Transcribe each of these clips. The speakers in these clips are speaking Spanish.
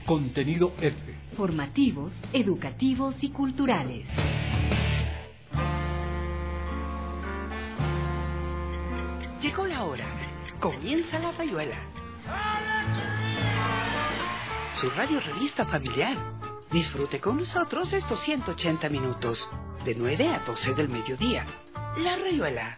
Contenido F. Formativos, educativos y culturales. Llegó la hora. Comienza La Rayuela. Su radio revista familiar. Disfrute con nosotros estos 180 minutos, de 9 a 12 del mediodía. La Rayuela.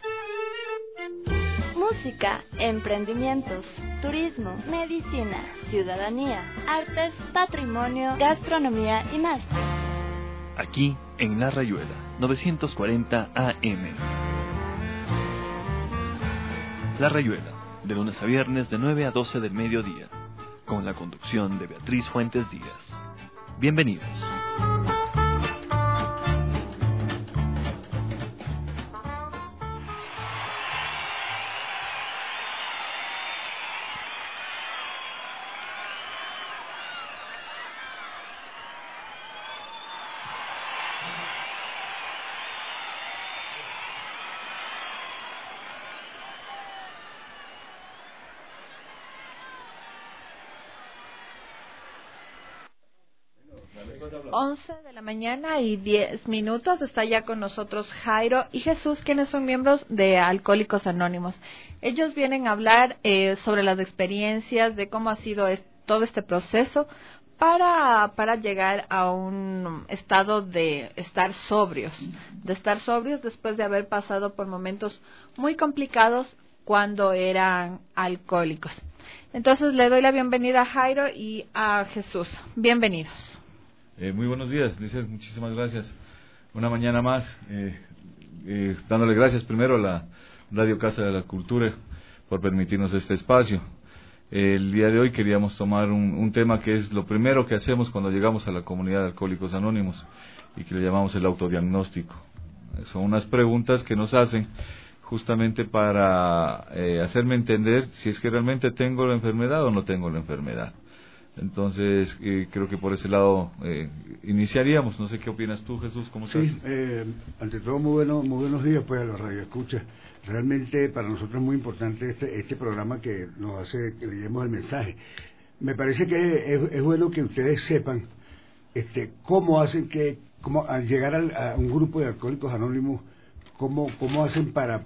Música, emprendimientos, turismo, medicina, ciudadanía, artes, patrimonio, gastronomía y más. Aquí en La Rayuela, 940 AM. La Rayuela, de lunes a viernes de 9 a 12 del mediodía, con la conducción de Beatriz Fuentes Díaz. Bienvenidos. 11 de la mañana y 10 minutos. Está ya con nosotros Jairo y Jesús, quienes son miembros de Alcohólicos Anónimos. Ellos vienen a hablar sobre las experiencias, de cómo ha sido todo este proceso para llegar a un estado de estar sobrios después de haber pasado por momentos muy complicados cuando eran alcohólicos. Entonces le doy la bienvenida a Jairo y a Jesús. Bienvenidos. Muy buenos días, Lizeth, muchísimas gracias. Una mañana más, dándole gracias primero a la Radio Casa de la Cultura por permitirnos este espacio. El día de hoy queríamos tomar un tema que es lo primero que hacemos cuando llegamos a la comunidad de Alcohólicos Anónimos y que le llamamos el autodiagnóstico. Son unas preguntas que nos hacen justamente para hacerme entender si es que realmente tengo la enfermedad o no tengo la enfermedad. Entonces, creo que por ese lado iniciaríamos. No sé qué opinas tú, Jesús, ¿cómo estás? Sí, ante todo muy buenos días pues a los radioescuchas. Realmente para nosotros es muy importante este programa que nos hace que leemos el mensaje. Me parece que es bueno que ustedes sepan cómo hacen cómo al llegar a un grupo de alcohólicos anónimos, cómo hacen para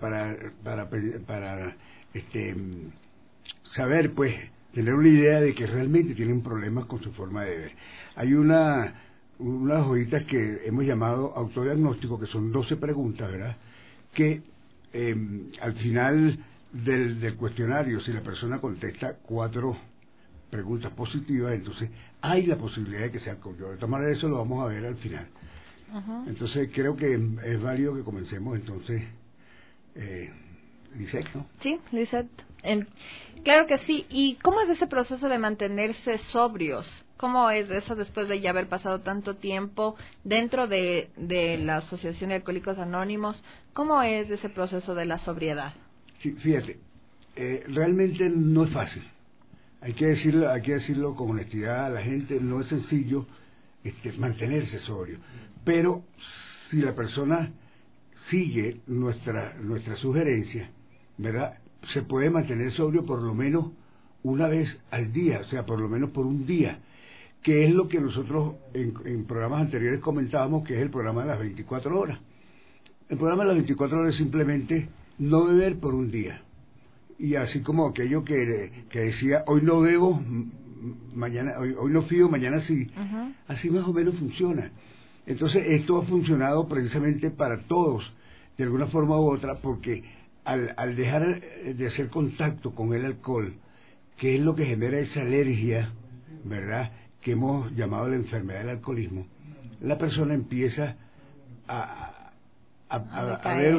saber pues, tener una idea de que realmente tienen problemas con su forma de ver. Hay unas hojitas que hemos llamado autodiagnóstico, que son 12 preguntas, ¿verdad? Que al final del cuestionario, si la persona contesta 4 preguntas positivas, entonces hay la posibilidad de que sea alcohólico. De todas maneras, eso lo vamos a ver al final. Uh-huh. Entonces, creo que es válido que comencemos entonces. Lizeth, ¿no? Sí, Lizeth. Claro que sí. ¿Y cómo es ese proceso de mantenerse sobrios? ¿Cómo es eso después de ya haber pasado tanto tiempo dentro de la Asociación de Alcohólicos Anónimos? ¿Cómo es ese proceso de la sobriedad? Sí, fíjate, realmente no es fácil. Hay que decirlo con honestidad a la gente. No es sencillo mantenerse sobrio. Pero si la persona sigue nuestra sugerencia, ¿verdad?, se puede mantener sobrio por lo menos una vez al día, o sea, por lo menos por un día, que es lo que nosotros en programas anteriores comentábamos, que es el programa de las 24 horas. El programa de las 24 horas es simplemente no beber por un día. Y así como aquello que decía, hoy no bebo, mañana hoy no fío, mañana sí. Uh-huh. Así más o menos funciona. Entonces, esto ha funcionado precisamente para todos, de alguna forma u otra, porque al dejar de hacer contacto con el alcohol, que es lo que genera esa alergia, ¿verdad?, que hemos llamado la enfermedad del alcoholismo, la persona empieza a ver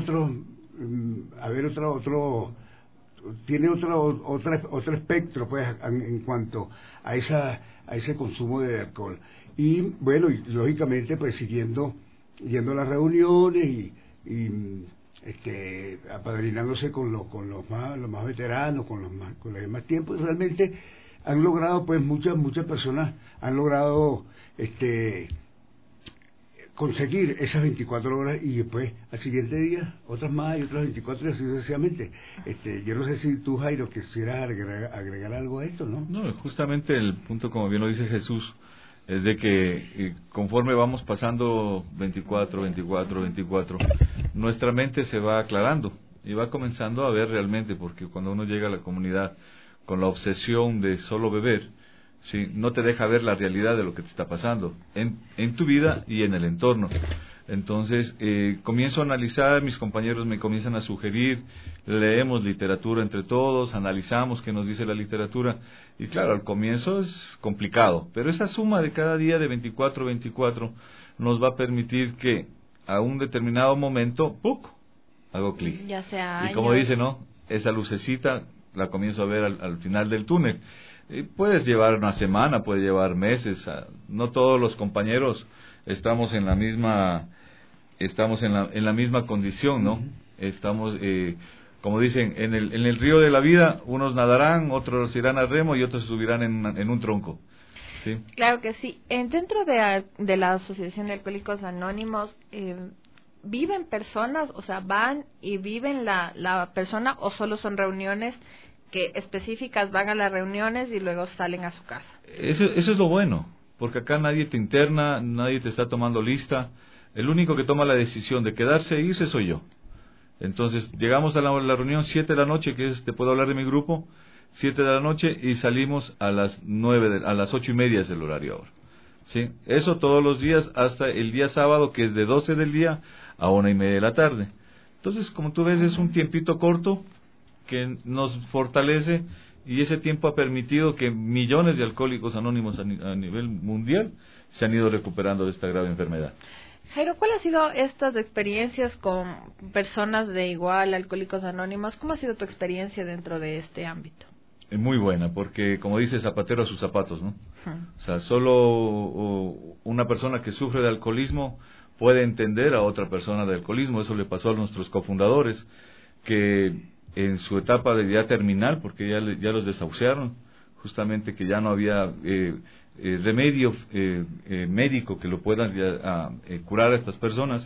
tiene otro espectro, pues, en cuanto a ese consumo de alcohol. Y bueno, y lógicamente pues yendo a las reuniones y apadrinándose con los más veteranos, con los de más tiempo, y realmente han logrado, pues muchas personas han logrado conseguir esas 24 horas y después al siguiente día otras más y otras 24 y así sucesivamente. Yo no sé si tú, Jairo, quisieras agregar algo a esto, ¿no? No, justamente el punto, como bien lo dice Jesús, es de que conforme vamos pasando 24, nuestra mente se va aclarando y va comenzando a ver realmente, porque cuando uno llega a la comunidad con la obsesión de solo beber, ¿sí?, no te deja ver la realidad de lo que te está pasando en tu vida y en el entorno. Entonces comienzo a analizar, mis compañeros me comienzan a sugerir, leemos literatura entre todos, analizamos qué nos dice la literatura, y claro, al comienzo es complicado, pero esa suma de cada día de 24 nos va a permitir que a un determinado momento, ¡puc!, hago clic. Ya sea años. Y como dice, ¿no?, esa lucecita la comienzo a ver al final del túnel. Puedes llevar una semana, puede llevar meses, no todos los compañeros estamos en la misma condición, ¿no? Estamos, como dicen, en el río de la vida, unos nadarán, otros irán al remo y otros subirán en un tronco. ¿Sí? Claro que sí. Dentro de la Asociación de Alcohólicos Anónimos, ¿viven personas, o sea, van y viven la persona, o solo son reuniones que específicas, van a las reuniones y luego salen a su casa? Eso es lo bueno, porque acá nadie te interna, nadie te está tomando lista. El único que toma la decisión de quedarse e irse soy yo. Entonces llegamos a la reunión 7 de la noche, que es, te puedo hablar de mi grupo, 7 de la noche, y salimos a las 8:30 es el horario ahora. ¿Sí? Eso todos los días hasta el día sábado, que es de 12 del día a 1:30 de la tarde. Entonces, como tú ves, es un tiempito corto que nos fortalece, y ese tiempo ha permitido que millones de alcohólicos anónimos a nivel mundial se han ido recuperando de esta grave enfermedad. Jairo, ¿cuál ha sido estas experiencias con personas de igual, Alcohólicos Anónimos? ¿Cómo ha sido tu experiencia dentro de este ámbito? Muy buena, porque como dice, zapatero a sus zapatos, ¿no? O sea, solo una persona que sufre de alcoholismo puede entender a otra persona de alcoholismo. Eso le pasó a nuestros cofundadores, que en su etapa de vida terminal, porque ya los desahuciaron, justamente que ya no había remedio médico que lo pueda curar a estas personas,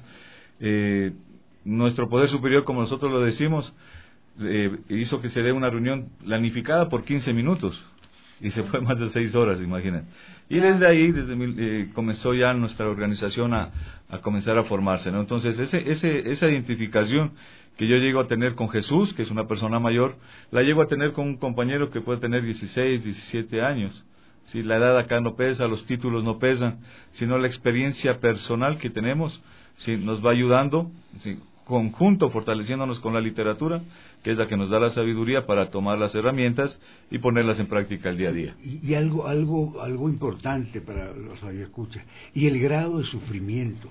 nuestro poder superior, como nosotros lo decimos, hizo que se dé una reunión planificada por 15 minutos y se fue más de 6 horas, imaginen. Y desde ahí, comenzó ya nuestra organización a comenzar a formarse, ¿no? Entonces, esa identificación que yo llego a tener con Jesús, que es una persona mayor, la llego a tener con un compañero que puede tener 16, 17 años. ¿Sí? La edad acá no pesa, los títulos no pesan, sino la experiencia personal que tenemos, ¿sí?, nos va ayudando, ¿sí?, conjunto, fortaleciéndonos con la literatura, que es la que nos da la sabiduría para tomar las herramientas y ponerlas en práctica el día a día. Y algo importante para los radioescuchas, y el grado de sufrimiento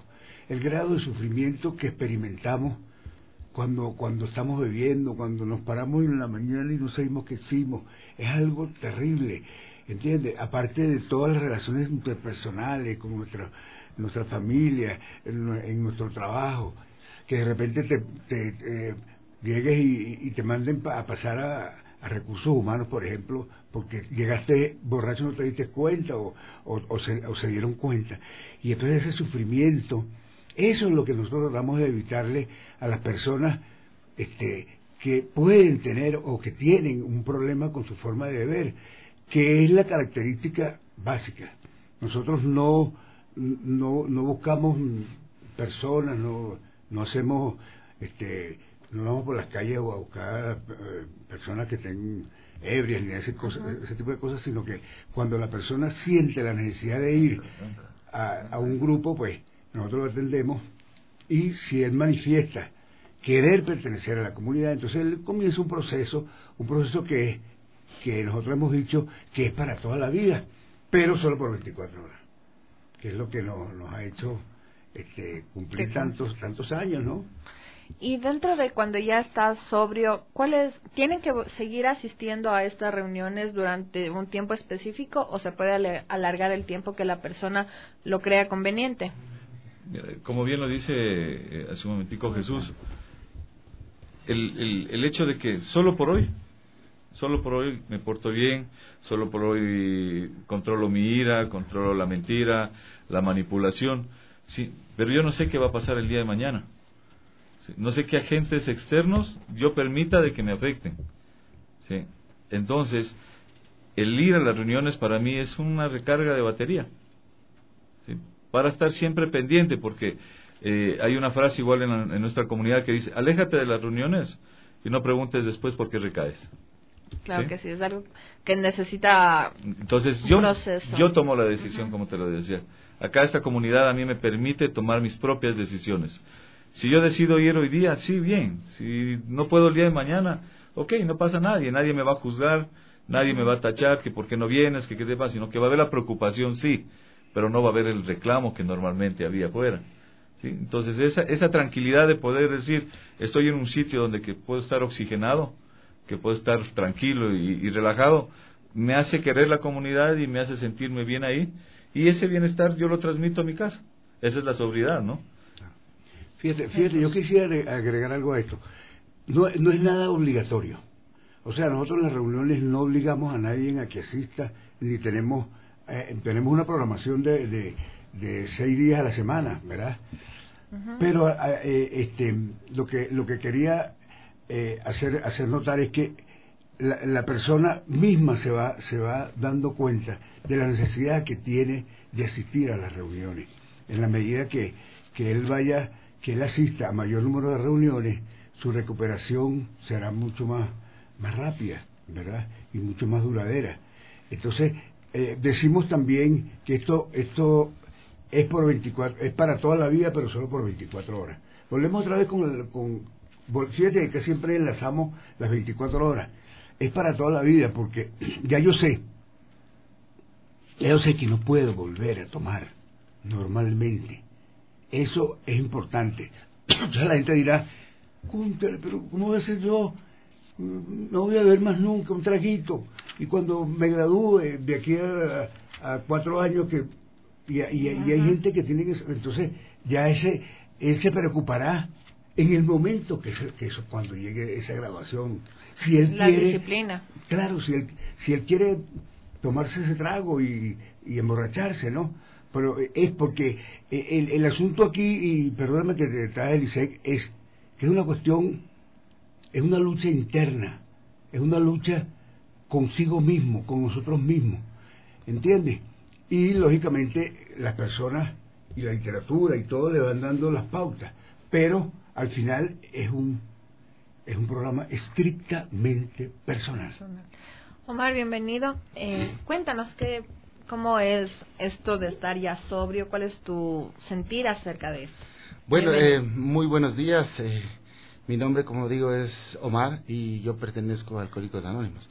que experimentamos cuando estamos bebiendo, cuando nos paramos en la mañana y no sabemos qué hicimos, es algo terrible, ¿entiendes? Aparte de todas las relaciones interpersonales con nuestra familia, en nuestro trabajo, que de repente te llegues y te manden a pasar a recursos humanos, por ejemplo, porque llegaste borracho y no te diste cuenta o se dieron cuenta. Y entonces ese sufrimiento, eso es lo que nosotros tratamos de evitarle a las personas que pueden tener o que tienen un problema con su forma de beber, que es la característica básica. Nosotros no buscamos personas, no hacemos, no vamos por las calles a buscar personas que estén ebrias ni ese tipo de cosas, sino que cuando la persona siente la necesidad de ir a un grupo, pues nosotros lo atendemos, y si él manifiesta querer pertenecer a la comunidad, entonces él comienza un proceso que nosotros hemos dicho que es para toda la vida, pero solo por 24 horas, que es lo que nos ha hecho cumplir tantos años, ¿no? Y dentro de cuando ya estás sobrio, ¿tienen que seguir asistiendo a estas reuniones durante un tiempo específico, o se puede alargar el tiempo que la persona lo crea conveniente? Como bien lo dice hace un momentico Jesús, el hecho de que solo por hoy me porto bien, solo por hoy controlo mi ira, controlo la mentira, la manipulación, Sí, pero yo no sé qué va a pasar el día de mañana. Sí, no sé qué agentes externos yo permita de que me afecten. Sí. Entonces, el ir a las reuniones para mí es una recarga de batería. ¿Sí? Para estar siempre pendiente, porque hay una frase igual en nuestra comunidad que dice: aléjate de las reuniones y no preguntes después por qué recaes. Claro, ¿sí? que sí, es algo que necesita Entonces un proceso. yo tomo la decisión, como te lo decía. Acá esta comunidad a mí me permite tomar mis propias decisiones. Si yo decido ir hoy día, sí, bien. Si no puedo el día de mañana, ok, no pasa nadie me va a juzgar, nadie me va a tachar que por qué no vienes, que qué te pasa, sino que va a haber la preocupación, sí, pero no va a haber el reclamo que normalmente había afuera. ¿Sí? Entonces esa tranquilidad de poder decir, estoy en un sitio donde que puedo estar oxigenado, que puedo estar tranquilo y relajado, me hace querer la comunidad y me hace sentirme bien ahí, y ese bienestar yo lo transmito a mi casa. Esa es la sobriedad, ¿no? Fíjate, yo quisiera agregar algo a esto. No es nada obligatorio. O sea, nosotros en las reuniones no obligamos a nadie a que asista, ni tenemos una programación de 6 días a la semana, ¿verdad? Uh-huh. Pero lo que quería hacer notar es que la persona misma se va dando cuenta de la necesidad que tiene de asistir a las reuniones. En la medida que él asista a mayor número de reuniones, su recuperación será mucho más rápida, ¿verdad? Y mucho más duradera. Entonces, decimos también que esto es es para toda la vida, pero solo por 24 horas. Volvemos otra vez fíjate que siempre enlazamos las 24 horas. Es para toda la vida, porque ya yo sé que no puedo volver a tomar normalmente. Eso es importante. Entonces la gente dirá, pero ¿cómo voy a ser yo? No voy a beber más nunca un traguito. Y cuando me gradúe, de aquí a 4 años, y hay gente que tiene que... Entonces ya él se preocupará en el momento que eso, cuando llegue esa graduación. Si él la quiere, disciplina. Claro, si él quiere tomarse ese trago y emborracharse, ¿no? Pero es porque el asunto aquí, y perdóname que te trae el ISEC, es que es una cuestión, es una lucha interna, es una lucha consigo mismo, con nosotros mismos, ¿entiendes? Y lógicamente las personas y la literatura y todo le van dando las pautas, pero al final es un programa estrictamente personal. Omar, bienvenido. Cuéntanos cómo es esto de estar ya sobrio, cuál es tu sentir acerca de esto. Bueno, muy buenos días. Mi nombre, como digo, es Omar y yo pertenezco a Alcohólicos Anónimos.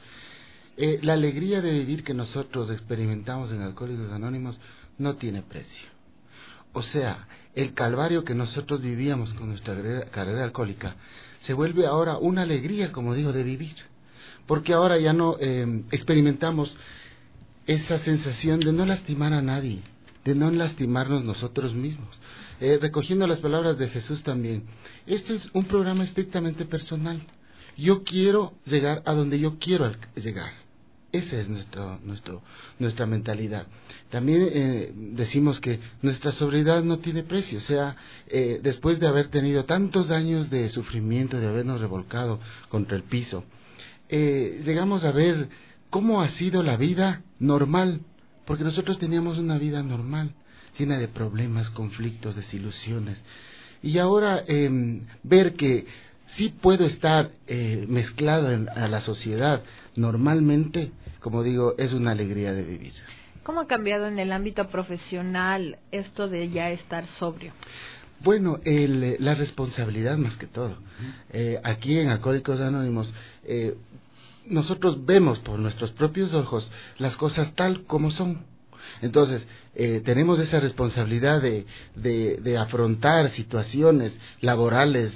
La alegría de vivir que nosotros experimentamos en Alcohólicos Anónimos no tiene precio. O sea, el calvario que nosotros vivíamos con nuestra carrera alcohólica se vuelve ahora una alegría, como digo, de vivir. Porque ahora ya no experimentamos esa sensación de no lastimar a nadie, de no lastimarnos nosotros mismos. Recogiendo las palabras de Jesús también, esto es un programa estrictamente personal. Yo quiero llegar a donde yo quiero llegar. Esa es nuestra mentalidad. También decimos que nuestra sobriedad no tiene precio. O sea, después de haber tenido tantos años de sufrimiento, de habernos revolcado contra el piso, llegamos a ver cómo ha sido la vida normal, porque nosotros teníamos una vida normal, llena de problemas, conflictos, desilusiones, y ahora ver que sí puedo estar mezclado a la sociedad normalmente, como digo, es una alegría de vivir. ¿Cómo ha cambiado en el ámbito profesional esto de ya estar sobrio? Bueno, la responsabilidad más que todo. Aquí en Alcohólicos Anónimos, nosotros vemos por nuestros propios ojos las cosas tal como son. Entonces, tenemos esa responsabilidad de afrontar situaciones laborales,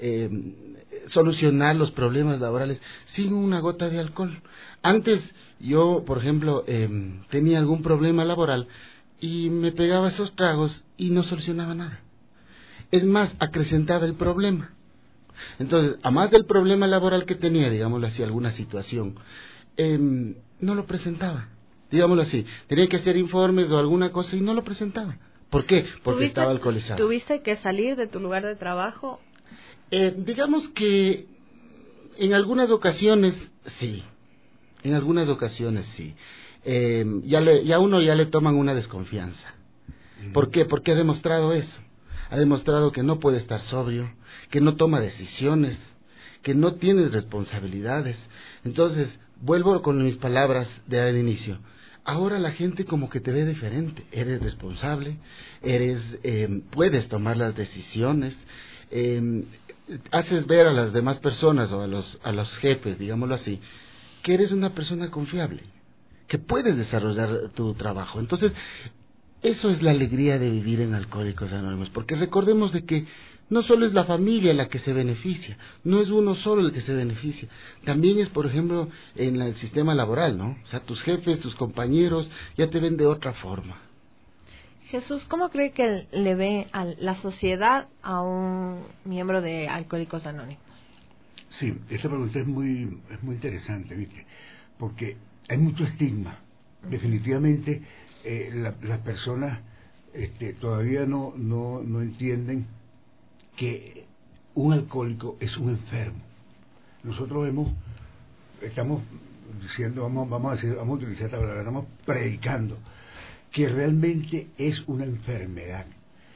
solucionar los problemas laborales sin una gota de alcohol. Antes, yo, por ejemplo, tenía algún problema laboral y me pegaba esos tragos y no solucionaba nada. Es más, acrecentaba el problema. Entonces, a más del problema laboral que tenía, digámoslo así, alguna situación, no lo presentaba, digámoslo así. Tenía que hacer informes o alguna cosa y no lo presentaba. ¿Por qué? Porque estaba alcoholizado. ¿Tuviste que salir de tu lugar de trabajo? Digamos que en algunas ocasiones sí. En algunas ocasiones sí. Ya uno le toman una desconfianza. ¿Por qué? Porque ha demostrado eso. Ha demostrado que no puede estar sobrio, que no toma decisiones, que no tiene responsabilidades. Entonces, vuelvo con mis palabras al inicio. Ahora la gente como que te ve diferente. Eres responsable, puedes tomar las decisiones, haces ver a las demás personas o a los jefes, digámoslo así, que eres una persona confiable, que puedes desarrollar tu trabajo. Entonces, eso es la alegría de vivir en Alcohólicos Anónimos, porque recordemos de que no solo es la familia la que se beneficia, no es uno solo el que se beneficia, también es, por ejemplo, en el sistema laboral, ¿no? O sea, tus jefes, tus compañeros, ya te ven de otra forma. Jesús, ¿cómo cree que le ve a la sociedad a un miembro de Alcohólicos Anónimos? Sí, esta pregunta es muy interesante, ¿viste? Porque hay mucho estigma. Definitivamente las personas todavía no entienden que un alcohólico es un enfermo. Nosotros estamos diciendo, vamos a utilizar esta palabra, estamos predicando que realmente es una enfermedad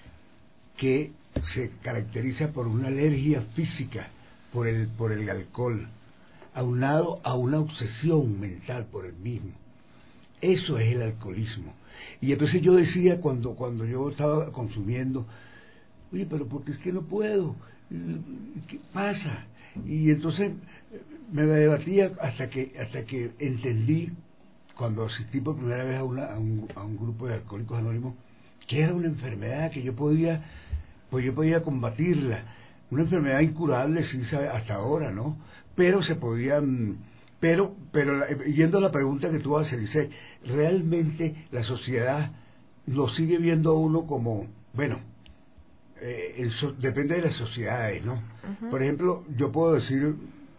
que se caracteriza por una alergia física por el alcohol, aunado a una obsesión mental por el mismo. Eso es el alcoholismo. Y entonces yo decía, cuando yo estaba consumiendo, oye, pero porque es que no puedo, ¿qué pasa? Y entonces me debatía hasta que entendí, cuando asistí por primera vez a un grupo de Alcohólicos Anónimos, que era una enfermedad que yo podía combatirla. Una enfermedad incurable, sí, hasta ahora, ¿no? Pero se podía... Pero yendo a la pregunta que tú haces, dice, realmente la sociedad lo sigue viendo a uno como, bueno, depende de las sociedades, ¿no? Uh-huh. Por ejemplo, yo puedo decir,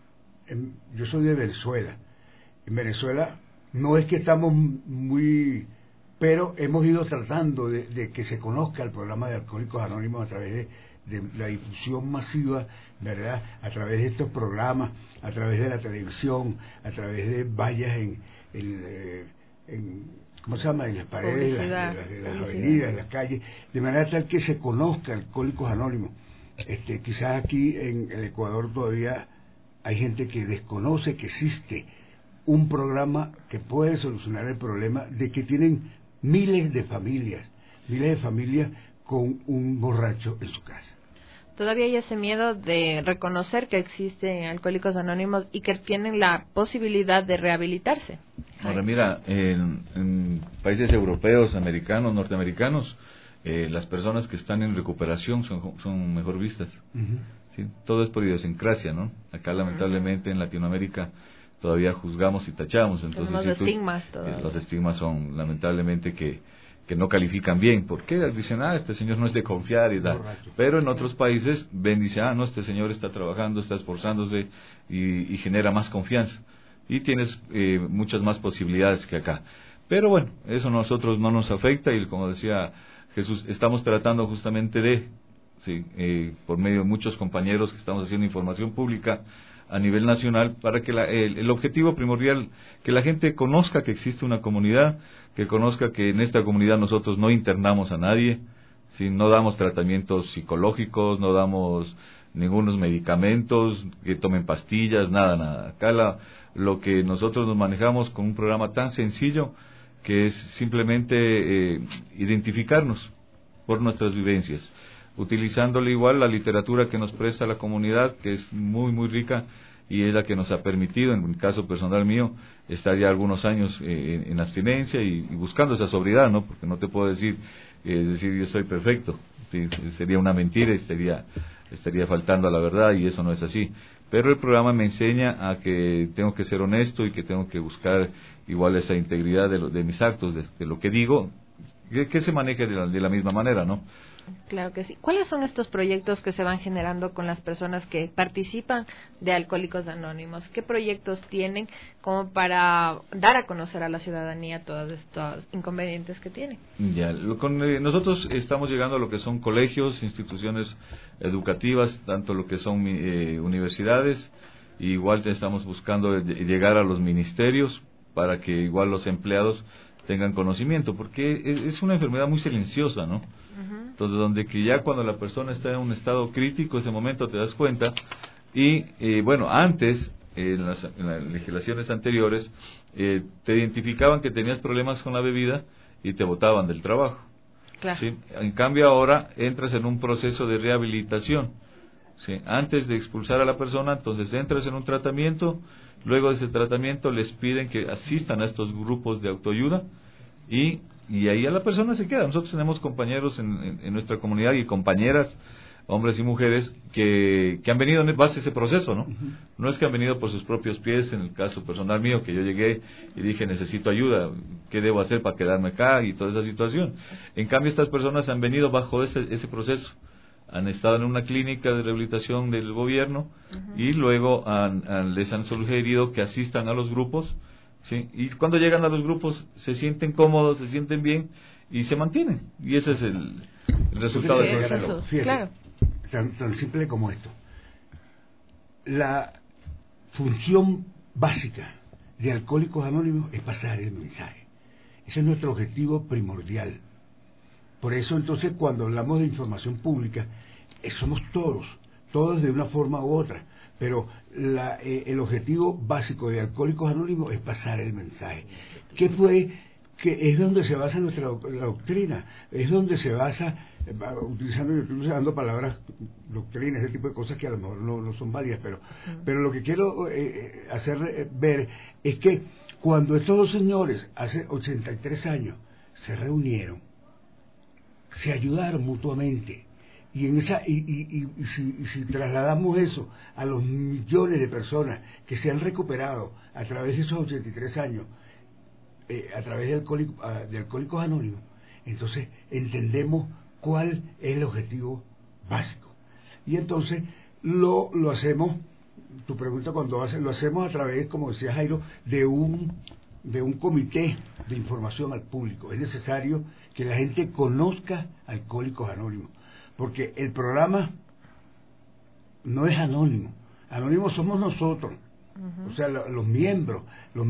yo soy de Venezuela. En Venezuela no es que estamos muy... pero hemos ido tratando de que se conozca el programa de Alcohólicos Anónimos a través de la difusión masiva, ¿verdad? A través de estos programas, a través de la televisión, a través de vallas en ¿cómo se llama? En las paredes de las avenidas, en las calles, de manera tal que se conozca Alcohólicos Anónimos. Quizás aquí en el Ecuador todavía hay gente que desconoce que existe un programa que puede solucionar el problema de que tienen miles de familias con un borracho en su casa. Todavía hay ese miedo de reconocer que existen Alcohólicos Anónimos y que tienen la posibilidad de rehabilitarse. Ahora mira, en países europeos, americanos, norteamericanos, las personas que están en recuperación son mejor vistas. Uh-huh. ¿Sí? Todo es por idiosincrasia, ¿no? Acá lamentablemente en Latinoamérica todavía juzgamos y tachamos. Entonces, los estigmas son lamentablemente que no califican bien. ¿Por qué? Dicen, este señor no es de confiar y tal. Pero en otros países ven, dice, no, este señor está trabajando, está esforzándose y genera más confianza. Y tienes muchas más posibilidades que acá. Pero bueno, eso a nosotros no nos afecta y como decía Jesús, estamos tratando justamente por medio de muchos compañeros que estamos haciendo información pública a nivel nacional para que el objetivo primordial, que la gente conozca que existe una comunidad, que conozca que en esta comunidad nosotros no internamos a nadie, ¿sí? No damos tratamientos psicológicos, no damos ningunos medicamentos, que tomen pastillas, nada. Acá lo que nosotros nos manejamos con un programa tan sencillo que es simplemente identificarnos por nuestras vivencias, utilizándole igual la literatura que nos presta la comunidad, que es muy, muy rica y es la que nos ha permitido, en el caso personal mío, estar ya algunos años en abstinencia y buscando esa sobriedad, ¿no? Porque no te puedo decir yo soy perfecto, ¿sí? Sería una mentira y estaría faltando a la verdad y eso no es así. Pero el programa me enseña a que tengo que ser honesto y que tengo que buscar igual esa integridad de mis actos, de lo que digo, que se maneje de la misma manera, ¿no? Claro que sí. ¿Cuáles son estos proyectos que se van generando con las personas que participan de Alcohólicos Anónimos? ¿Qué proyectos tienen como para dar a conocer a la ciudadanía todos estos inconvenientes que tienen? Ya, nosotros estamos llegando a lo que son colegios, instituciones educativas, tanto lo que son universidades, y igual estamos buscando llegar a los ministerios para que igual los empleados tengan conocimiento, porque es una enfermedad muy silenciosa, ¿no? Entonces, donde que ya cuando la persona está en un estado crítico, ese momento te das cuenta. Y bueno, antes, en las legislaciones anteriores, te identificaban que tenías problemas con la bebida y te botaban del trabajo. Claro. ¿Sí? En cambio, ahora entras en un proceso de rehabilitación. ¿Sí? Antes de expulsar a la persona, entonces entras en un tratamiento. Luego de ese tratamiento les piden que asistan a estos grupos de autoayuda y ahí a la persona se queda. Nosotros tenemos compañeros en nuestra comunidad y compañeras, hombres y mujeres, que han venido en base a ese proceso, ¿no? Uh-huh. No es que han venido por sus propios pies. En el caso personal mío, que yo llegué y dije, necesito ayuda, ¿qué debo hacer para quedarme acá? Y toda esa situación. En cambio, estas personas han venido bajo ese proceso. Han estado en una clínica de rehabilitación del gobierno y luego les han sugerido que asistan a los grupos, ¿sí? Y cuando llegan a los grupos se sienten cómodos, se sienten bien y se mantienen. Y ese es el resultado del proceso. Fíjate, claro. tan simple como esto. La función básica de Alcohólicos Anónimos es pasar el mensaje. Ese es nuestro objetivo primordial. Por eso, entonces, cuando hablamos de información pública, somos todos de una forma u otra, pero el objetivo básico de Alcohólicos Anónimos es pasar el mensaje. Que es donde se basa la doctrina, es donde se basa, usando palabras, doctrina, ese tipo de cosas que a lo mejor no son válidas, pero lo que quiero hacer ver es que cuando estos dos señores, hace 83 años, se reunieron, se ayudaron mutuamente, y si trasladamos eso a los millones de personas que se han recuperado a través de esos 83 años, a través de Alcohólicos Anónimos, entonces entendemos cuál es el objetivo básico. Y entonces lo hacemos, tu pregunta lo hacemos a través, como decía Jairo, de un comité de información al público. Es necesario que la gente conozca Alcohólicos Anónimos, porque el programa no es anónimo. Anónimos somos nosotros, o sea, los miembros,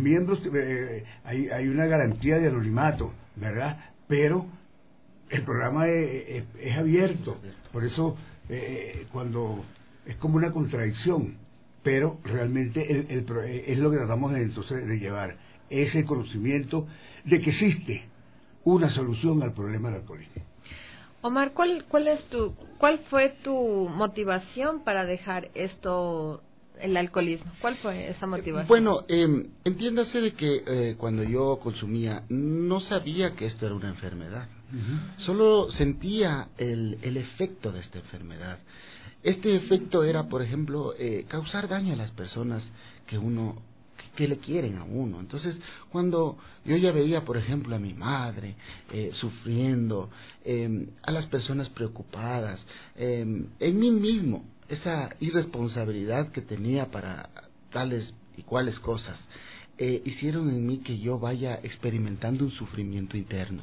hay una garantía de anonimato, ¿verdad? Pero el programa es abierto, por eso cuando es como una contradicción, pero realmente es lo que tratamos entonces de llevar, ese conocimiento de que existe una solución al problema del alcoholismo. Omar, ¿cuál fue tu motivación para dejar el alcoholismo? ¿Cuál fue esa motivación? Bueno, entiéndase de que cuando yo consumía no sabía que esto era una enfermedad. Uh-huh. Solo sentía el efecto de esta enfermedad. Este efecto era, por ejemplo, causar daño a las personas que le quieren a uno. Entonces, cuando yo ya veía, por ejemplo, a mi madre sufriendo, a las personas preocupadas, en mí mismo, esa irresponsabilidad que tenía para tales y cuales cosas, hicieron en mí que yo vaya experimentando un sufrimiento interno.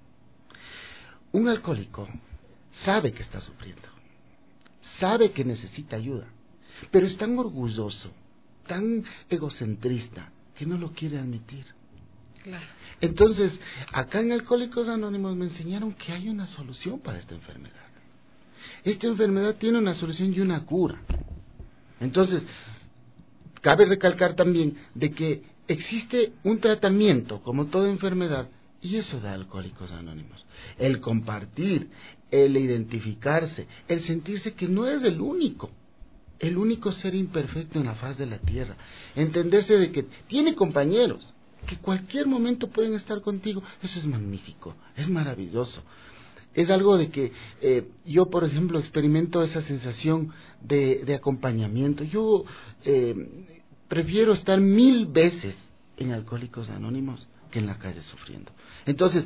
Un alcohólico sabe que está sufriendo, sabe que necesita ayuda, pero es tan orgulloso, tan egocentrista, que no lo quiere admitir. Claro. Entonces, acá en Alcohólicos Anónimos me enseñaron que hay una solución para esta enfermedad. Esta enfermedad tiene una solución y una cura. Entonces, cabe recalcar también de que existe un tratamiento, como toda enfermedad, y eso da Alcohólicos Anónimos. El compartir, el identificarse, el sentirse que no es el único ser imperfecto en la faz de la tierra, entenderse de que tiene compañeros que cualquier momento pueden estar contigo. Eso es magnífico, es maravilloso, es algo de que yo, por ejemplo, experimento esa sensación de acompañamiento. Yo prefiero estar 1000 veces en Alcohólicos Anónimos que en la calle sufriendo. Entonces,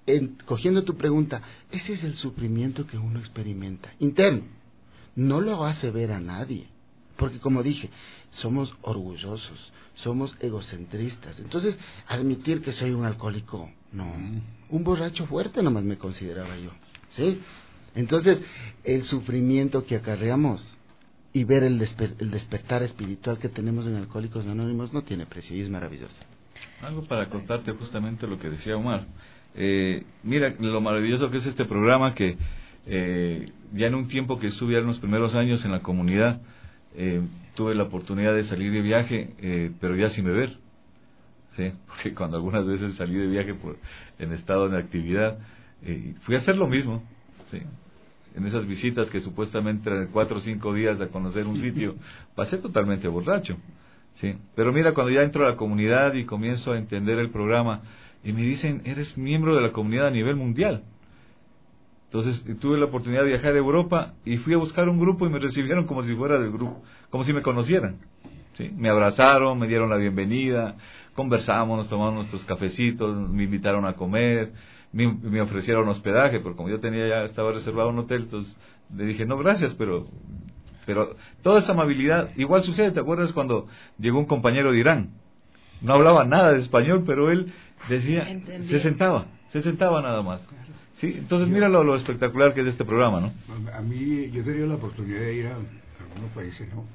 cogiendo tu pregunta, ese es el sufrimiento que uno experimenta, interno. No lo hace ver a nadie, porque como dije, somos orgullosos, somos egocentristas. Entonces, admitir que soy un alcohólico, no. Un borracho fuerte nomás me consideraba yo, ¿sí? Entonces, el sufrimiento que acarreamos y ver el despertar espiritual que tenemos en Alcohólicos Anónimos no tiene precio y es maravilloso. Algo para contarte justamente lo que decía Omar. Mira lo maravilloso que es este programa, que ya en un tiempo que estuve en los primeros años en la comunidad, tuve la oportunidad de salir de viaje, pero ya sin beber, ¿sí? Porque cuando algunas veces salí de viaje en estado de actividad, fui a hacer lo mismo, ¿sí? En esas visitas que supuestamente eran 4 o 5 días a conocer un sitio, pasé totalmente borracho, ¿sí? Pero mira, cuando ya entro a la comunidad y comienzo a entender el programa, y me dicen, eres miembro de la comunidad a nivel mundial. Entonces tuve la oportunidad de viajar a Europa y fui a buscar un grupo y me recibieron como si fuera del grupo, como si me conocieran, ¿sí? Me abrazaron, me dieron la bienvenida, conversamos, nos tomamos nuestros cafecitos, me invitaron a comer, me ofrecieron hospedaje, porque como yo estaba reservado un hotel, entonces le dije, no, gracias, pero toda esa amabilidad, igual sucede, ¿te acuerdas cuando llegó un compañero de Irán? No hablaba nada de español, pero él decía, se sentaba nada más. Sí, entonces mira lo espectacular que es este programa, ¿no? A mí, yo he tenido la oportunidad de ir a algunos países, ¿no?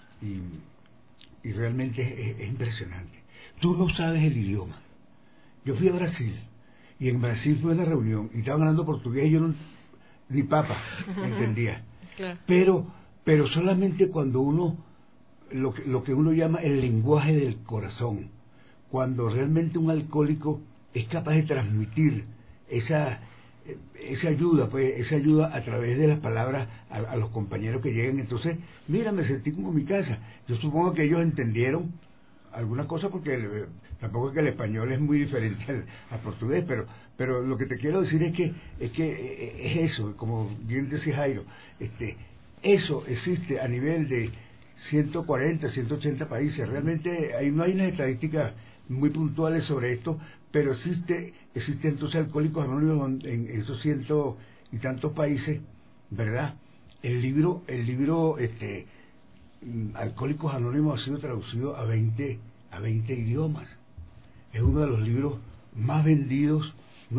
Y realmente es impresionante. Tú no sabes el idioma. Yo fui a Brasil, y en Brasil fue una reunión, y estaban hablando portugués, y yo ni papa entendía. Claro. Pero solamente cuando uno, lo que uno llama el lenguaje del corazón, cuando realmente un alcohólico es capaz de transmitir esa ayuda, pues esa ayuda a través de las palabras a los compañeros que llegan. Entonces, mira, me sentí como en mi casa. Yo supongo que ellos entendieron algunas cosas, porque tampoco es que el español es muy diferente al portugués, pero lo que te quiero decir es que es eso, como bien decía Jairo, eso existe a nivel de 140, 180 países. Realmente no hay unas estadísticas muy puntuales sobre esto, pero existe entonces Alcohólicos Anónimos en esos 100 y tantos países, ¿verdad? El libro Alcohólicos Anónimos ha sido traducido a 20 idiomas. Es uno de los libros más vendidos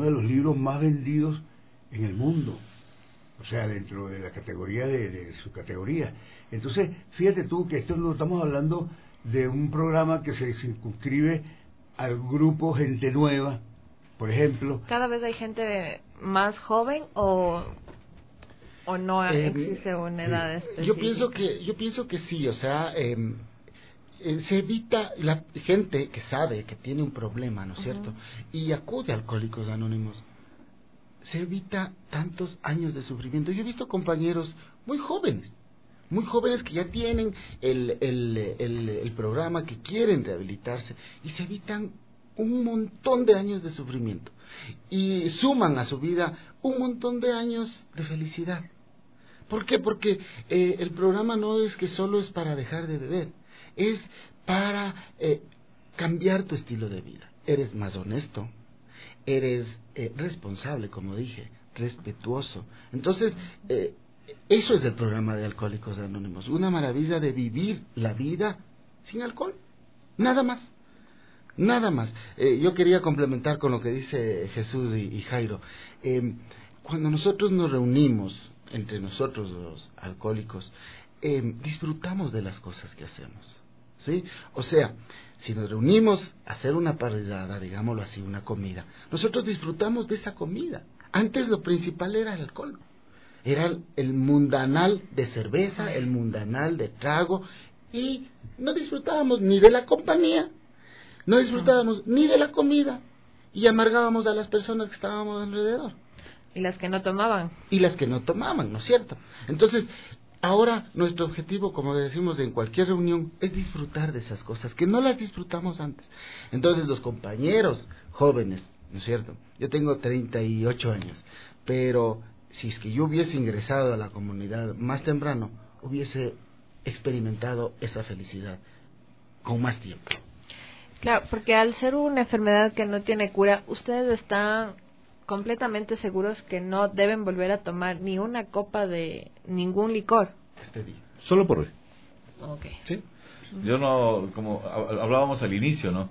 en el mundo, o sea, dentro de la categoría de su categoría. Entonces, fíjate tú que esto no estamos hablando de un programa que se circunscribe al grupo gente nueva, por ejemplo. ¿Cada vez hay gente más joven o no existe una edad específica? Yo pienso que sí, o sea, se evita la gente que sabe que tiene un problema, ¿no es cierto? Y acude a Alcohólicos Anónimos. Se evita tantos años de sufrimiento. Yo he visto compañeros muy jóvenes que ya tienen el programa, que quieren rehabilitarse, y se evitan un montón de años de sufrimiento y suman a su vida un montón de años de felicidad. ¿Por qué? Porque el programa no es que solo es para dejar de beber, es para cambiar tu estilo de vida. Eres más honesto, eres responsable, como dije, respetuoso. Entonces, eso es el programa de Alcohólicos Anónimos, una maravilla de vivir la vida sin alcohol, nada más. Yo quería complementar con lo que dice Jesús y Jairo. Cuando nosotros nos reunimos, entre nosotros los alcohólicos, disfrutamos de las cosas que hacemos, ¿sí? O sea, si nos reunimos a hacer una parrillada, digámoslo así, una comida, nosotros disfrutamos de esa comida. Antes lo principal era el alcohol. Era el mundanal de cerveza, el mundanal de trago, y no disfrutábamos ni de la compañía, no disfrutábamos ni de la comida, y amargábamos a las personas que estábamos alrededor. Y las que no tomaban. ¿No es cierto? Entonces, ahora nuestro objetivo, como decimos en cualquier reunión, es disfrutar de esas cosas, que no las disfrutamos antes. Entonces, los compañeros jóvenes, ¿no es cierto? Yo tengo 38 años, pero si es que yo hubiese ingresado a la comunidad más temprano, hubiese experimentado esa felicidad con más tiempo. Claro, porque al ser una enfermedad que no tiene cura, ustedes están completamente seguros que no deben volver a tomar ni una copa de ningún licor. Este día. Solo por hoy. Okay. Sí. Yo no, como hablábamos al inicio, ¿no?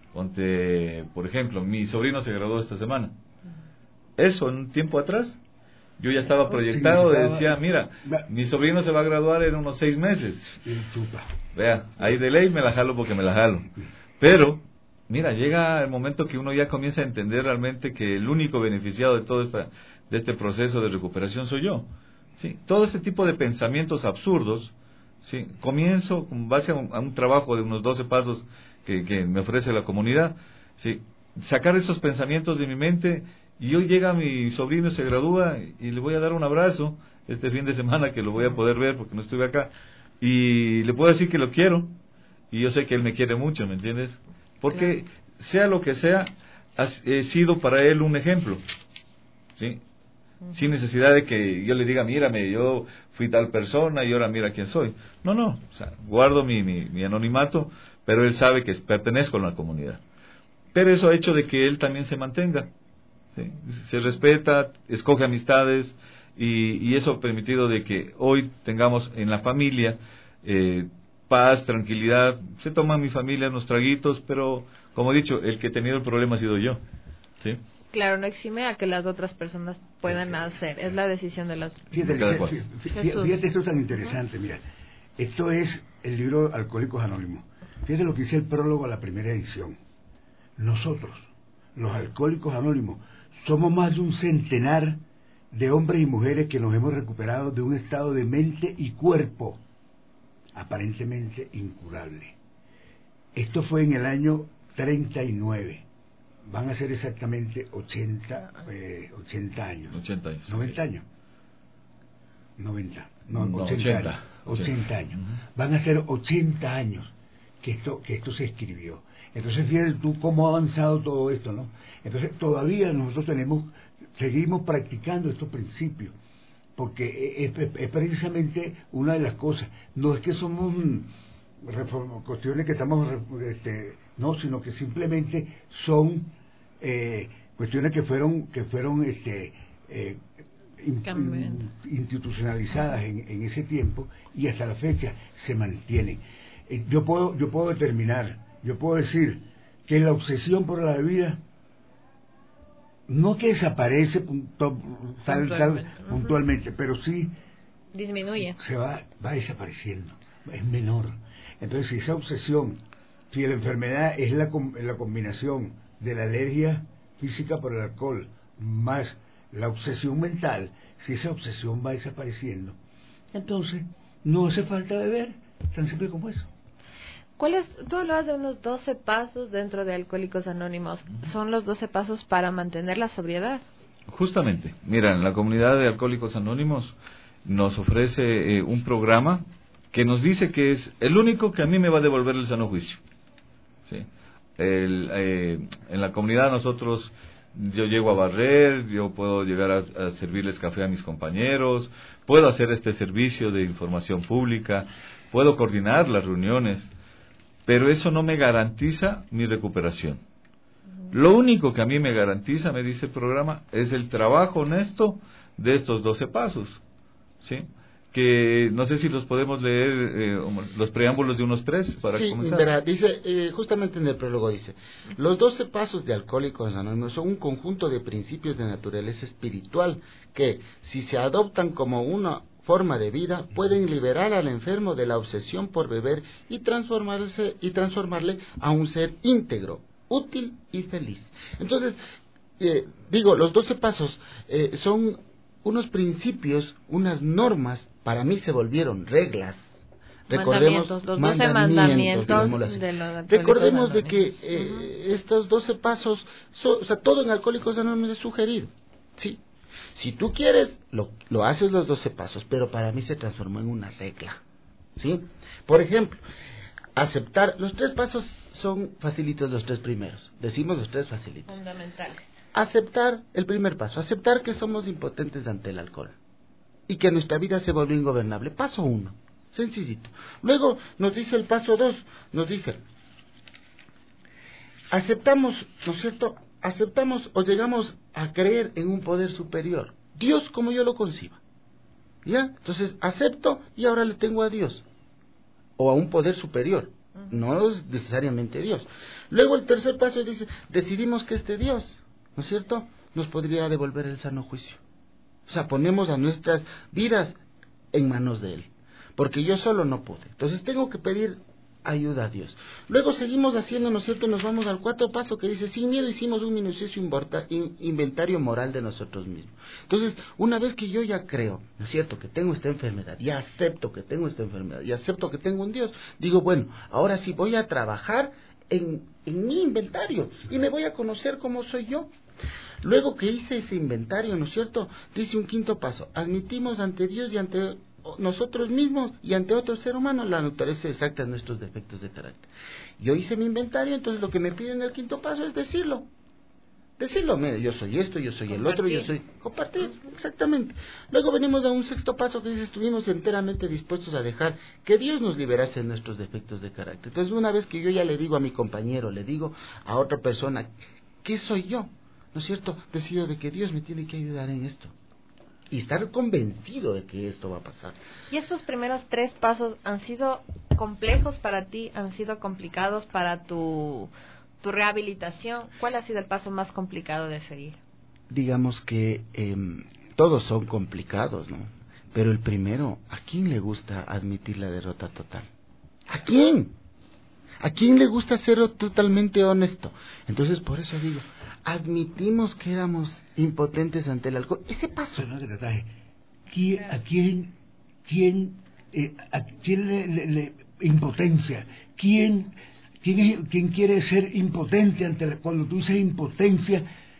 Por ejemplo, mi sobrino se graduó esta semana. Eso, en un tiempo atrás, yo ya estaba proyectado, decía, mira, mi sobrino se va a graduar en unos 6 meses. Vea, ahí de ley me la jalo porque me la jalo. Pero, mira, llega el momento que uno ya comienza a entender realmente que el único beneficiado de este proceso de recuperación soy yo. ¿Sí? Todo ese tipo de pensamientos absurdos, ¿sí? Comienzo con base a un trabajo de unos 12 pasos que me ofrece la comunidad, ¿sí? Sacar esos pensamientos de mi mente. Y hoy llega mi sobrino, se gradúa y le voy a dar un abrazo este fin de semana que lo voy a poder ver porque no estuve acá. Y le puedo decir que lo quiero y yo sé que él me quiere mucho, ¿me entiendes? Porque sea lo que sea, he sido para él un ejemplo, ¿sí? Sin necesidad de que yo le diga, mírame, yo fui tal persona y ahora mira quién soy. No, o sea, guardo mi anonimato, pero él sabe que pertenezco a la comunidad. Pero eso ha hecho de que él también se mantenga. ¿Sí? Se respeta, escoge amistades y eso ha permitido de que hoy tengamos en la familia paz, tranquilidad. Se toman mi familia unos traguitos, pero como he dicho, el que ha tenido el problema ha sido yo. ¿Sí? Claro, no exime a que las otras personas puedan hacer, es la decisión de las fíjate esto tan interesante, mira, esto es el libro Alcohólicos Anónimos. Fíjate lo que dice el prólogo a la primera edición. Nosotros, los Alcohólicos Anónimos, somos más de un centenar de hombres y mujeres que nos hemos recuperado de un estado de mente y cuerpo aparentemente incurable. Esto fue en el año 39. Van a ser exactamente 80 años. 80 años. 90 años. 90. No, 80 años. Van a ser 80 años que esto se escribió. Entonces, fíjate tú cómo ha avanzado todo esto, ¿no? Entonces, todavía nosotros seguimos practicando estos principios, porque es precisamente una de las cosas. No es que somos cuestiones que estamos, no, sino que simplemente son cuestiones que fueron institucionalizadas en ese tiempo y hasta la fecha se mantienen. Yo puedo determinar, yo puedo decir que la obsesión por la bebida no que desaparece puntualmente, pero sí disminuye, va desapareciendo, es menor. Entonces, si esa obsesión, si la enfermedad es la combinación de la alergia física por el alcohol más la obsesión mental, si esa obsesión va desapareciendo, entonces no hace falta beber, tan simple como eso. Tú hablabas de unos 12 pasos dentro de Alcohólicos Anónimos. ¿Son los 12 pasos para mantener la sobriedad? Justamente. Mira, en la comunidad de Alcohólicos Anónimos nos ofrece un programa que nos dice que es el único que a mí me va a devolver el sano juicio. ¿Sí? En la comunidad nosotros, yo llego a barrer, yo puedo llegar a servirles café a mis compañeros, puedo hacer este servicio de información pública, puedo coordinar las reuniones, pero eso no me garantiza mi recuperación. Lo único que a mí me garantiza, me dice el programa, es el trabajo honesto de estos 12 pasos, ¿sí? Que no sé si los podemos leer, los preámbulos de unos 3 para comenzar. Verá, dice, justamente en el prólogo dice, los 12 pasos de Alcohólicos Anónimos son un conjunto de principios de naturaleza espiritual que, si se adoptan como una forma de vida, pueden liberar al enfermo de la obsesión por beber y transformarle a un ser íntegro, útil y feliz. Entonces, los 12 pasos son unos principios, unas normas, para mí se volvieron reglas. Recordemos, los 12 mandamientos de los recordemos de que estos 12 pasos, todo en Alcohólicos Anónimos es sugerido, ¿sí? Si tú quieres, lo haces los 12 pasos, pero para mí se transformó en una regla, ¿sí? Por ejemplo, aceptar, los 3 pasos son facilitos, los 3 primeros, decimos los 3 facilitos. Fundamentales. Aceptar, el primer paso, aceptar que somos impotentes ante el alcohol y que nuestra vida se volvió ingobernable. Paso 1, sencillito. Luego nos dice el paso 2, nos dice, aceptamos, ¿no es cierto?, aceptamos o llegamos a creer en un poder superior, Dios como yo lo conciba. ¿Ya? Entonces acepto y ahora le tengo a Dios o a un poder superior, no es necesariamente Dios. Luego el tercer paso dice, decidimos que este Dios, ¿no es cierto?, nos podría devolver el sano juicio. O sea, ponemos a nuestras vidas en manos de Él, porque yo solo no pude. Entonces tengo que pedir ayuda a Dios. Luego seguimos haciendo, ¿no es cierto?, nos vamos al cuarto paso que dice, sin miedo hicimos un minucioso inventario moral de nosotros mismos. Entonces, una vez que yo ya creo, ¿no es cierto?, que tengo esta enfermedad, ya acepto que tengo esta enfermedad, ya acepto que tengo un Dios, digo, bueno, ahora sí voy a trabajar en mi inventario y me voy a conocer cómo soy yo. Luego que hice ese inventario, ¿no es cierto?, dice un quinto paso, admitimos ante Dios y ante nosotros mismos y ante otro ser humano la naturaleza exacta de nuestros defectos de carácter. Yo hice mi inventario, entonces lo que me piden en el quinto paso es decirlo, mira, yo soy esto, yo soy el otro, yo soy compartir, exactamente. Luego venimos a un sexto paso que dice, estuvimos enteramente dispuestos a dejar que Dios nos liberase de nuestros defectos de carácter. Entonces, una vez que yo ya le digo a mi compañero, le digo a otra persona, ¿qué soy yo?, ¿no es cierto?, decido de que Dios me tiene que ayudar en esto y estar convencido de que esto va a pasar. ¿Y estos primeros 3 pasos han sido complejos para ti? ¿Han sido complicados para tu rehabilitación? ¿Cuál ha sido el paso más complicado de seguir? Digamos que todos son complicados, ¿no? Pero el primero, ¿a quién le gusta admitir la derrota total? ¿A quién? ¿A quién le gusta ser totalmente honesto? Entonces, por eso digo, admitimos que éramos impotentes ante el alcohol. Ese paso. ¿A quién le impotencia? ¿Quién quiere ser impotente cuando tú dices impotencia,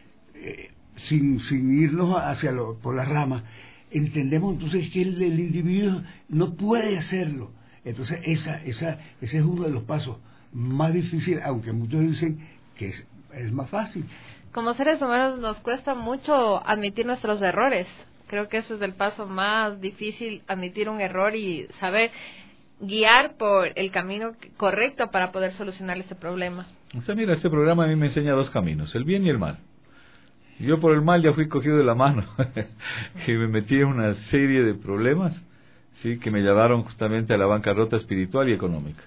sin irnos por la rama? Entendemos entonces que el individuo no puede hacerlo. Entonces ese es uno de los pasos más difíciles, aunque muchos dicen que es más fácil. Como seres humanos nos cuesta mucho admitir nuestros errores. Creo que eso es el paso más difícil, admitir un error y saber guiar por el camino correcto para poder solucionar este problema. O sea, mira, este programa a mí me enseña 2 caminos, el bien y el mal. Yo por el mal ya fui cogido de la mano y me metí en una serie de problemas, sí, que me llevaron justamente a la bancarrota espiritual y económica.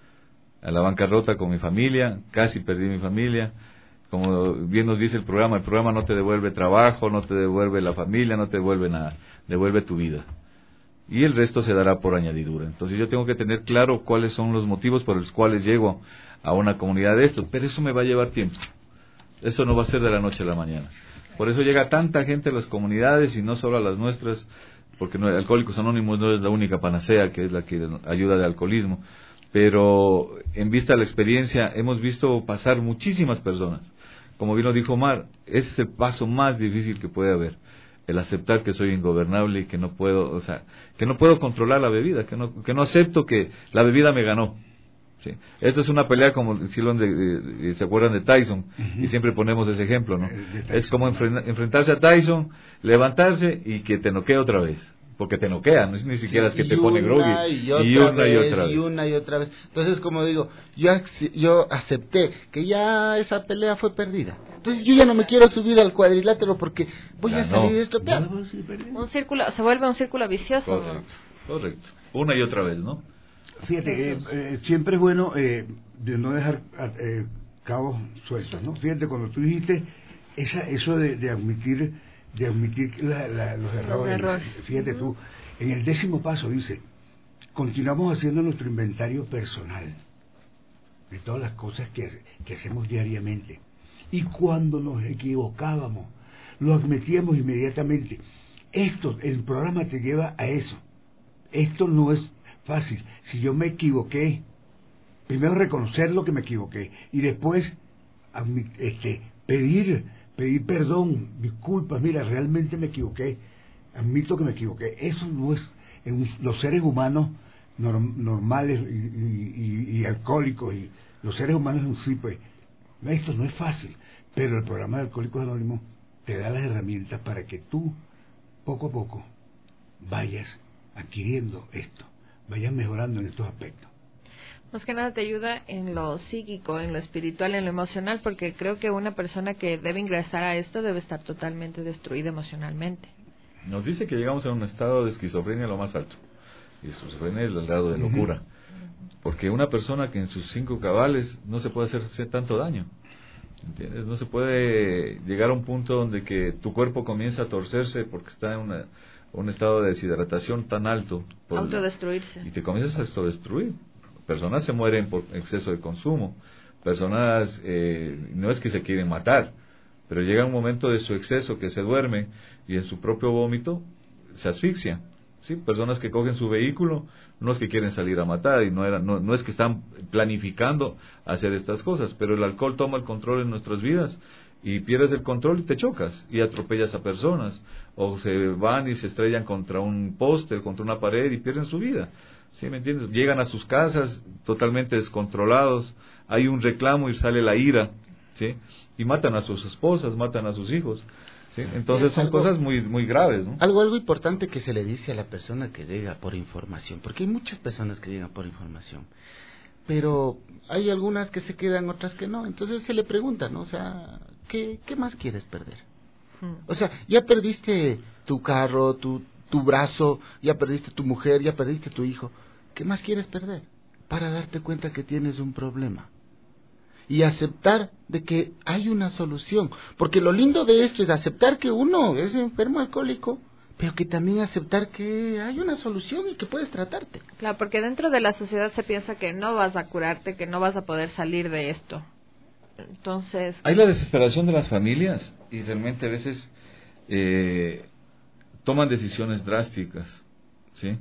A la bancarrota con mi familia, casi perdí mi familia. Como bien nos dice el programa no te devuelve trabajo, no te devuelve la familia, no te devuelve nada, devuelve tu vida. Y el resto se dará por añadidura. Entonces yo tengo que tener claro cuáles son los motivos por los cuales llego a una comunidad de esto, pero eso me va a llevar tiempo. Eso no va a ser de la noche a la mañana. Por eso llega tanta gente a las comunidades y no solo a las nuestras, porque Alcohólicos Anónimos no es la única panacea, que es la que ayuda de alcoholismo, pero en vista de la experiencia hemos visto pasar muchísimas personas. Como bien lo dijo Omar, ese es el paso más difícil que puede haber, el aceptar que soy ingobernable y que no puedo, que no puedo controlar la bebida, que no acepto que la bebida me ganó. ¿Sí? Esto es una pelea como se acuerdan de Tyson, y siempre ponemos ese ejemplo, ¿no? Es como enfrentarse a Tyson, levantarse y que te noquee otra vez. Porque te noquea, no es ni siquiera es que te pone groggy. Y una y otra vez. Entonces, como digo, yo acepté que ya esa pelea fue perdida. Entonces yo ya no me quiero subir al cuadrilátero porque voy a salir estropeado. Un círculo, se vuelve un círculo vicioso. Correcto. Una y otra vez, ¿no? Fíjate, siempre es bueno de no dejar cabos sueltos, ¿no? Fíjate, cuando tú dijiste eso de admitir los errores. Fíjate tú, en el 10º paso dice, continuamos haciendo nuestro inventario personal de todas las cosas que hacemos diariamente. Y cuando nos equivocábamos, lo admitíamos inmediatamente. El programa te lleva a eso. Esto no es fácil. Si yo me equivoqué, primero reconocer lo que me equivoqué y después pedir perdón, disculpas, mira, realmente me equivoqué, admito que me equivoqué. Eso no es, en los seres humanos normales y alcohólicos, y los seres humanos en sí, pues, esto no es fácil, pero el programa de Alcohólicos Anónimos te da las herramientas para que tú, poco a poco, vayas adquiriendo esto, vayas mejorando en estos aspectos. Más que nada te ayuda en lo psíquico, en lo espiritual, en lo emocional, porque creo que una persona que debe ingresar a esto debe estar totalmente destruida emocionalmente. Nos dice que llegamos a un estado de esquizofrenia lo más alto. Y esquizofrenia es el grado de locura. Porque una persona que en sus 5 cabales no se puede hacer tanto daño. ¿Entiendes? No se puede llegar a un punto donde que tu cuerpo comienza a torcerse porque está en un estado de deshidratación tan alto. Autodestruirse. Y te comienzas a autodestruir. Personas se mueren por exceso de consumo. Personas no es que se quieren matar, pero llega un momento de su exceso que se duerme y en su propio vómito se asfixia. ¿Sí? Personas que cogen su vehículo, no es que quieren salir a matar y no es que están planificando hacer estas cosas, pero el alcohol toma el control en nuestras vidas y pierdes el control y te chocas y atropellas a personas o se van y se estrellan contra un poste, contra una pared y pierden su vida. ¿Sí me entiendes? Llegan a sus casas totalmente descontrolados, hay un reclamo y sale la ira, ¿sí? Y matan a sus esposas, matan a sus hijos. ¿Sí? Entonces son cosas muy muy graves, ¿no? Algo importante que se le dice a la persona que llega por información, porque hay muchas personas que llegan por información, pero hay algunas que se quedan, otras que no. Entonces se le pregunta, ¿no? O sea, ¿qué más quieres perder? O sea, ya perdiste tu carro, tu brazo, ya perdiste tu mujer, ya perdiste tu hijo. ¿Qué más quieres perder? Para darte cuenta que tienes un problema. Y aceptar de que hay una solución. Porque lo lindo de esto es aceptar que uno es enfermo alcohólico, pero que también aceptar que hay una solución y que puedes tratarte. Claro, porque dentro de la sociedad se piensa que no vas a curarte, que no vas a poder salir de esto. Entonces... Hay la desesperación de las familias y realmente a veces toman decisiones drásticas, ¿sí?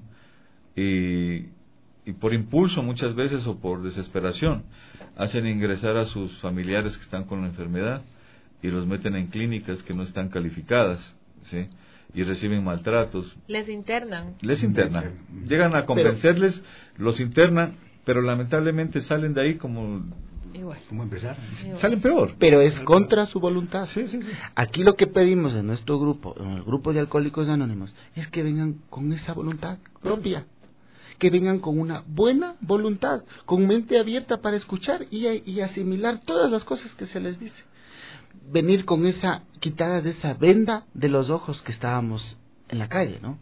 Y por impulso muchas veces o por desesperación hacen ingresar a sus familiares que están con la enfermedad y los meten en clínicas que no están calificadas, ¿sí? Y reciben maltratos. Les internan. Llegan a convencerles, los internan, pero lamentablemente salen de ahí como... Igual. ¿Cómo empezar? Salen peor. Pero es contra su voluntad. Sí. Aquí lo que pedimos en nuestro grupo, en el grupo de Alcohólicos Anónimos, es que vengan con esa voluntad propia. Que vengan con una buena voluntad, con mente abierta para escuchar y asimilar todas las cosas que se les dice. Venir con esa quitada de esa venda de los ojos que estábamos en la calle, ¿no?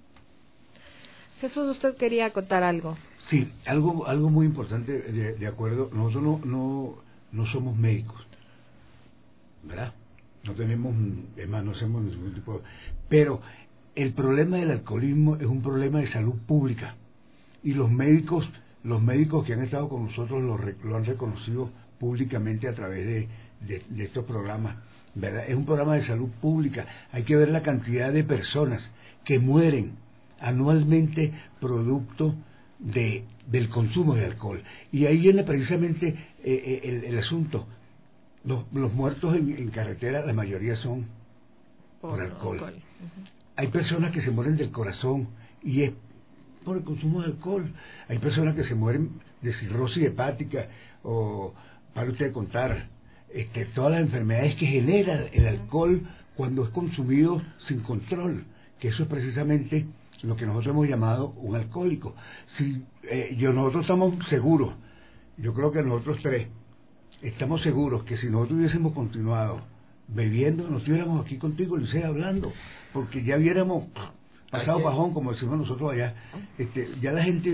Jesús, usted quería acotar algo. Sí, algo muy importante, de acuerdo, nosotros no somos médicos, ¿verdad? No tenemos, es más, no hacemos ningún tipo de... Pero el problema del alcoholismo es un problema de salud pública y los médicos que han estado con nosotros lo han reconocido públicamente a través de estos programas, ¿verdad? Es un programa de salud pública. Hay que ver la cantidad de personas que mueren anualmente producto del consumo de alcohol. Y ahí viene precisamente el asunto. Los muertos en carretera, la mayoría son por alcohol. Hay personas que se mueren del corazón y es por el consumo de alcohol. Hay personas que se mueren de cirrosis hepática o, para usted contar, todas las enfermedades que genera el alcohol cuando es consumido sin control, que eso es precisamente lo que nosotros hemos llamado un alcohólico. Si nosotros estamos seguros, yo creo que nosotros tres estamos seguros que si nosotros hubiésemos continuado bebiendo, no estuviéramos aquí contigo, Licea, hablando, porque ya hubiéramos pasado bajón, como decimos nosotros allá, ya la gente,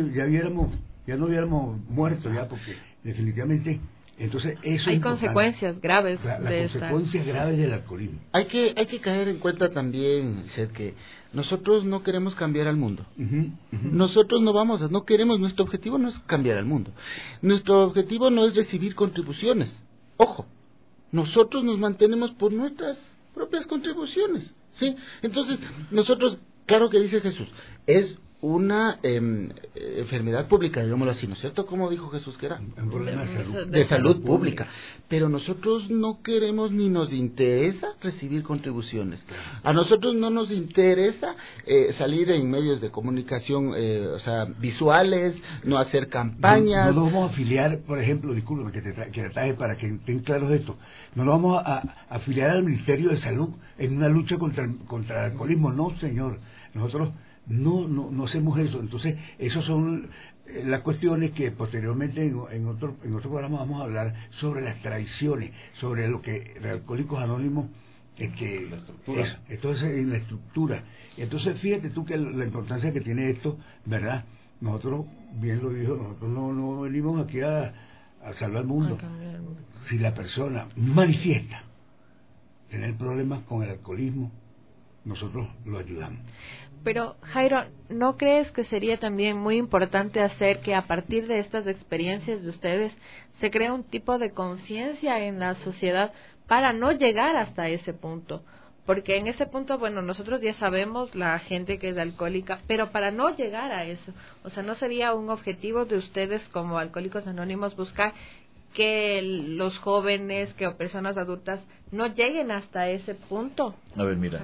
ya no hubiéramos muerto ya, porque definitivamente, entonces eso hay es consecuencias graves las de consecuencias graves del alcoholismo. Hay que caer en cuenta también, Seth, que nosotros no queremos cambiar al mundo. Nosotros no queremos, nuestro objetivo no es cambiar al mundo. Nuestro objetivo no es recibir contribuciones. Ojo, nosotros nos mantenemos por nuestras propias contribuciones, ¿sí? Entonces, nosotros, claro que dice Jesús, es una enfermedad pública, digámoslo así, ¿no es cierto? Como dijo Jesús que era Un problema de salud pública. Pero nosotros no queremos ni nos interesa recibir contribuciones. A nosotros no nos interesa salir en medios de comunicación, visuales, no hacer campañas. No nos vamos a afiliar, por ejemplo, discúlpame que te traje para que estén claros esto, no nos vamos a afiliar al Ministerio de Salud en una lucha contra el alcoholismo, no, señor. Nosotros no hacemos eso. Entonces, esos son las cuestiones que posteriormente en otro programa vamos a hablar sobre las tradiciones, sobre lo que Alcohólicos Anónimos, la estructura. Esto es en la estructura. Entonces, fíjate tú que la importancia que tiene esto, ¿verdad? Nosotros, bien lo dijo, nosotros no venimos aquí a salvar el mundo. Si la persona manifiesta tener problemas con el alcoholismo, nosotros lo ayudamos. Pero, Jairo, ¿no crees que sería también muy importante hacer que a partir de estas experiencias de ustedes se cree un tipo de conciencia en la sociedad para no llegar hasta ese punto? Porque en ese punto, bueno, nosotros ya sabemos la gente que es alcohólica, pero para no llegar a eso, o sea, ¿no sería un objetivo de ustedes como Alcohólicos Anónimos buscar que los jóvenes, que o personas adultas no lleguen hasta ese punto? A ver, mira,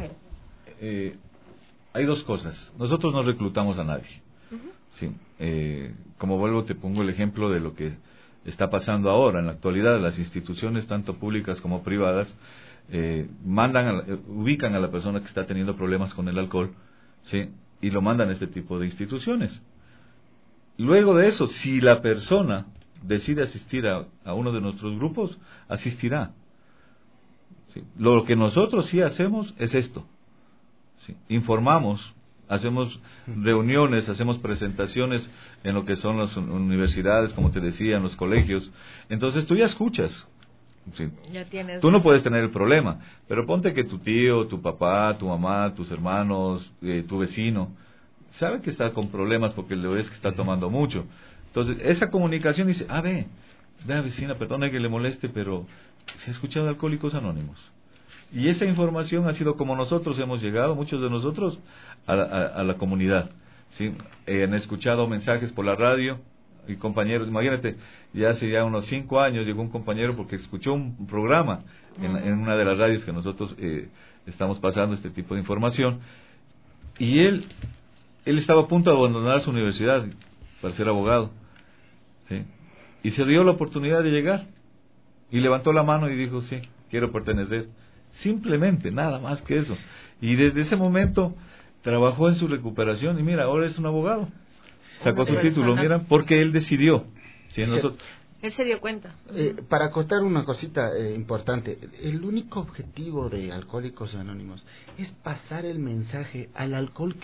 hay dos cosas. Nosotros no reclutamos a nadie. Sí, como vuelvo, te pongo el ejemplo de lo que está pasando ahora en la actualidad. Las instituciones, tanto públicas como privadas, ubican a la persona que está teniendo problemas con el alcohol, ¿sí? Y lo mandan a este tipo de instituciones. Luego de eso, si la persona decide asistir a uno de nuestros grupos, asistirá. ¿Sí? Lo que nosotros sí hacemos es esto. ¿Sí? Informamos, hacemos reuniones, hacemos presentaciones en lo que son las universidades, como te decía, en los colegios. Entonces tú ya escuchas. Sí. Tú no puedes tener el problema, pero ponte que tu tío, tu papá, tu mamá, tus hermanos, tu vecino, sabe que está con problemas porque le ves que está tomando mucho. Entonces, esa comunicación dice, ve, vecina, perdona que le moleste, pero se ha escuchado de Alcohólicos Anónimos. Y esa información ha sido como nosotros hemos llegado, muchos de nosotros, a la comunidad. ¿Sí? Han escuchado mensajes por la radio. Y compañeros, imagínate, ya hace ya unos 5 años llegó un compañero porque escuchó un programa en una de las radios que nosotros estamos pasando este tipo de información, y él estaba a punto de abandonar su universidad para ser abogado, ¿sí? Y se dio la oportunidad de llegar y levantó la mano y dijo, sí, quiero pertenecer, simplemente, nada más que eso, y desde ese momento trabajó en su recuperación y mira, ahora es un abogado. Sacó su título, mira, porque él decidió. ¿Sí? Él se dio cuenta. Para acotar una cosita importante, el único objetivo de Alcohólicos Anónimos es pasar el mensaje al alcohólico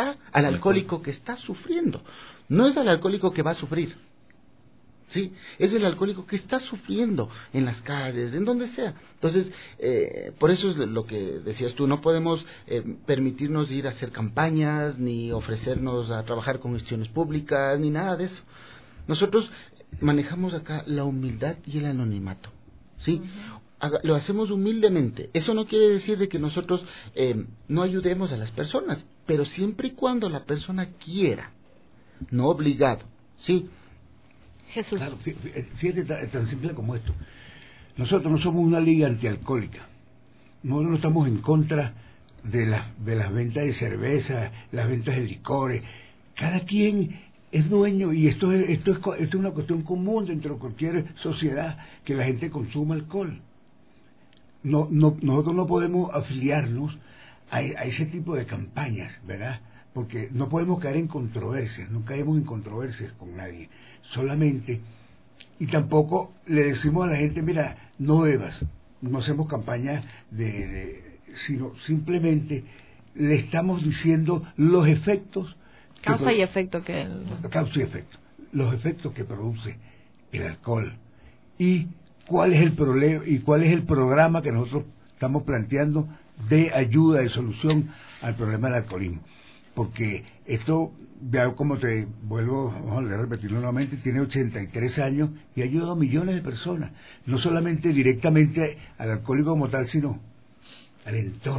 que está sufriendo. No es al alcohólico que va a sufrir. Sí, es el alcohólico que está sufriendo en las calles, en donde sea. Entonces, por eso es lo que decías tú, no podemos permitirnos ir a hacer campañas, ni ofrecernos a trabajar con gestiones públicas, ni nada de eso. Nosotros manejamos acá la humildad y el anonimato, ¿sí? Lo hacemos humildemente. Eso no quiere decir de que nosotros no ayudemos a las personas, pero siempre y cuando la persona quiera, no obligado, ¿sí? Jesús. Claro, fíjate tan simple como esto. Nosotros no somos una liga antialcohólica. Nosotros no estamos en contra de las ventas de cerveza, las ventas de licores. Cada quien es dueño, y esto es una cuestión común dentro de cualquier sociedad, que la gente consuma alcohol. Nosotros no podemos afiliarnos a ese tipo de campañas, ¿verdad? Porque no podemos caer en controversias, no caemos en controversias con nadie, solamente, y tampoco le decimos a la gente, mira, no bebas, no hacemos campañas sino simplemente le estamos diciendo los efectos. Causa y efecto los efectos que produce el alcohol, y cuál es el problema y cuál es el programa que nosotros estamos planteando de ayuda, de solución al problema del alcoholismo. Porque esto, ya como te vuelvo a repetirlo nuevamente, tiene 83 años y ha ayudado a millones de personas, no solamente directamente al alcohólico como tal, sino al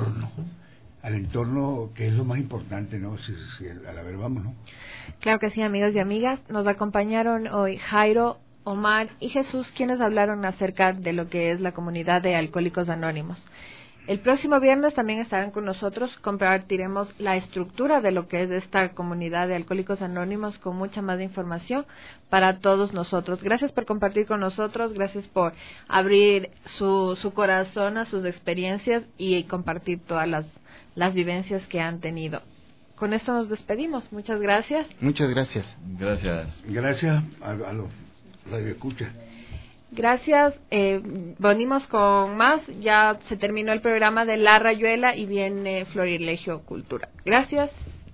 entorno, que es lo más importante, ¿no? Si a la ver vamos, ¿no? Claro que sí, amigos y amigas, nos acompañaron hoy Jairo, Omar y Jesús, quienes hablaron acerca de lo que es la comunidad de Alcohólicos Anónimos. El próximo viernes también estarán con nosotros, compartiremos la estructura de lo que es esta comunidad de Alcohólicos Anónimos con mucha más información para todos nosotros. Gracias por compartir con nosotros, gracias por abrir su corazón a sus experiencias y compartir todas las vivencias que han tenido. con esto nos despedimos. Muchas gracias. Muchas gracias. Gracias. Gracias a los radioescuchas. Gracias. Venimos con más. Ya se terminó el programa de La Rayuela y viene Florilegio Cultura. Gracias.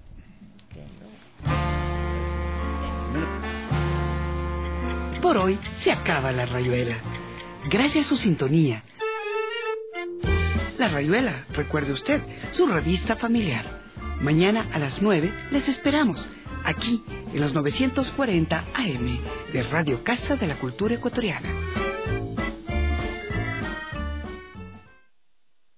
Por hoy se acaba La Rayuela. Gracias a su sintonía. La Rayuela, recuerde usted, su revista familiar. Mañana a las 9 les esperamos, aquí en los 940 AM de Radio Casa de la Cultura Ecuatoriana.